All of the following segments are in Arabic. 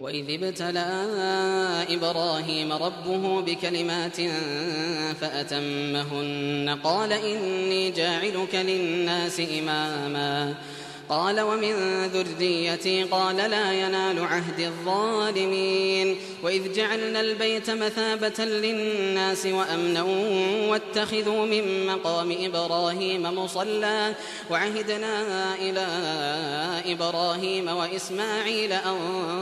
وإذ ابتلى إبراهيم ربه بكلمات فأتمهن قال إني جاعلك للناس إماما قال ومن ذريتي قال لا ينال عهد الظالمين وإذ جعلنا البيت مثابة للناس وأمنا واتخذوا من مقام إبراهيم مصلى وعهدنا إلى إبراهيم وإسماعيل أن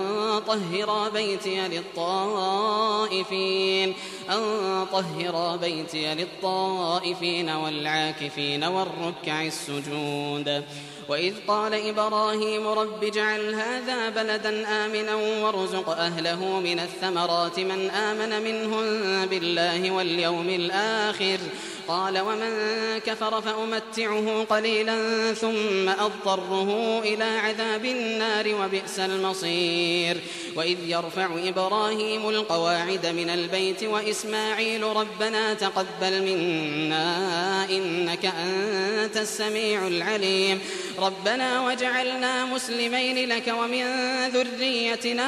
طهرا بيتي للطائفين والعاكفين والركع السجود وإذ قال إبراهيم رب اجعل هذا بلدا آمنا وارزق أهله من الثمرات من آمن منهم بالله واليوم الآخر قال ومن كفر فأمتعه قليلا ثم أضطره إلى عذاب النار وبئس المصير وإذ يرفع إبراهيم القواعد من البيت وإسماعيل ربنا تقبل منا إنك أنت السميع العليم ربنا وجعلنا مسلمين لك ومن ذريتنا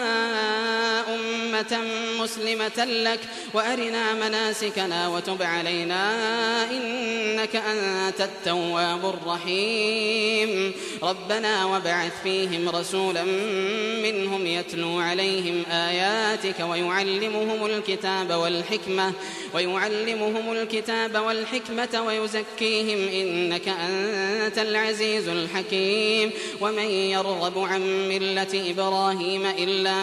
أمة مسلمة لك وأرنا مناسكنا وتب علينا إنك أنت التواب الرحيم ربنا وابعث فيهم رسولا منهم يتلو عليهم آياتك ويعلمهم الكتاب والحكمة ويزكيهم إنك أنت العزيز الحكيم ومن يرغب عن ملة إبراهيم إلا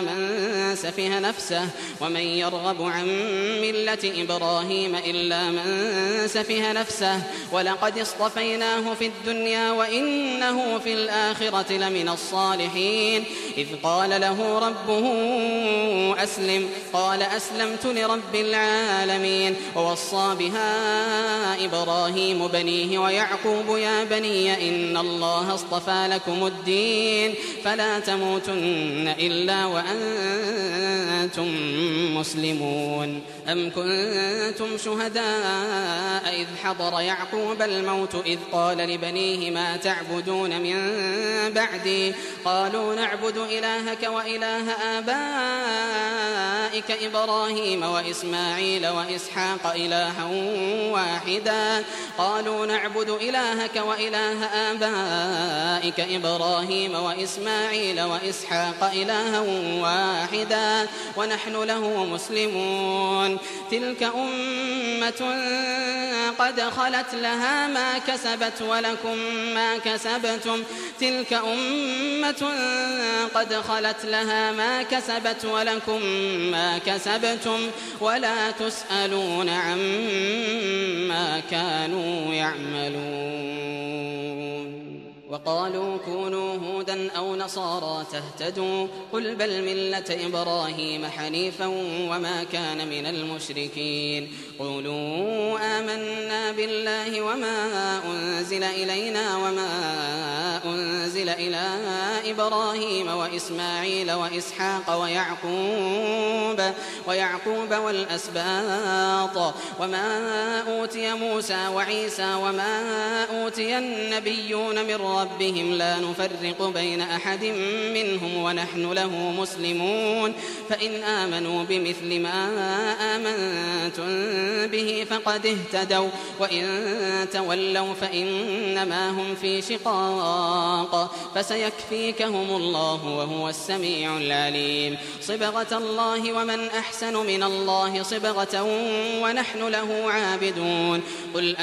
من سفه نفسه ولقد اصطفيناه في الدنيا وإنه في الآخرة لمن الصالحين إذ قال له ربه أسلم قال أسلمت لرب العالمين ووصى بها إبراهيم بنيه ويعقوب يا بني إن الله اصطفى لكم الدين فلا تموتن إلا وأنتم مسلمون أم كنتم شهداء إذ حضر يعقوب الموت إذ قال لبنيه ما تعبدون من بعدي قالوا نعبد إلهك وإله آبائك إبراهيم وإسماعيل وإسحاق إلها واحدا قالوا نعبد إلهك وإله آبائك إبراهيم وإسماعيل وإسحاق إلها واحدا ونحن له مسلمون تلك أمة قد خلت لها ما كسبت ولكم ما كسبتم ولا تسألون عما كانوا يعملون وقالوا كونوا هودا أو نصارى تهتدوا قل بل ملة إبراهيم حنيفا وما كان من المشركين قولوا آمنا بالله وما أنزل إلينا وما أنزل إلى إبراهيم وإسماعيل وإسحاق ويعقوب والأسباط وما أوتي موسى وعيسى وما أوتي النبيون من ربهم لا نفرق بين أحد منهم ونحن له مسلمون فإن آمنوا بمثل ما آمنتم به فقد اهتدوا وإن تولوا فإنما هم في شقاق فسيكفيكهم الله وهو السميع العليم صبغة الله ومن أحسن من الله صبغة ونحن له عابدون قل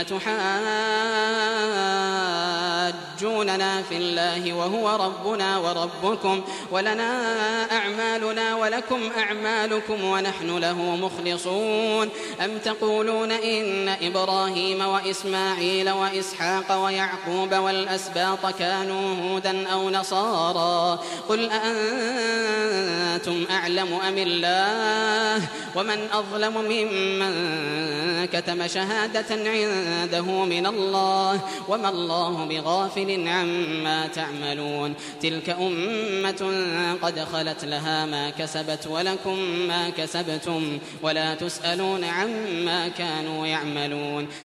أتحاجوننا في الله وهو ربنا وربكم ولنا أعمالنا ولكم أعمالكم ونحن له مخلصون أم تقولون إن إبراهيم وإسماعيل وإسحاق ويعقوب والأسباط كانوا هودا أو نصارى قل أأنتم أعلم أم الله ومن أظلم ممن كتم شهادة عنده من الله وما الله بغافل عما تعملون تلك أمة قد خلت لها ما كسبت ولكم ما كسبتم ولا تسألون عما كانوا يعملون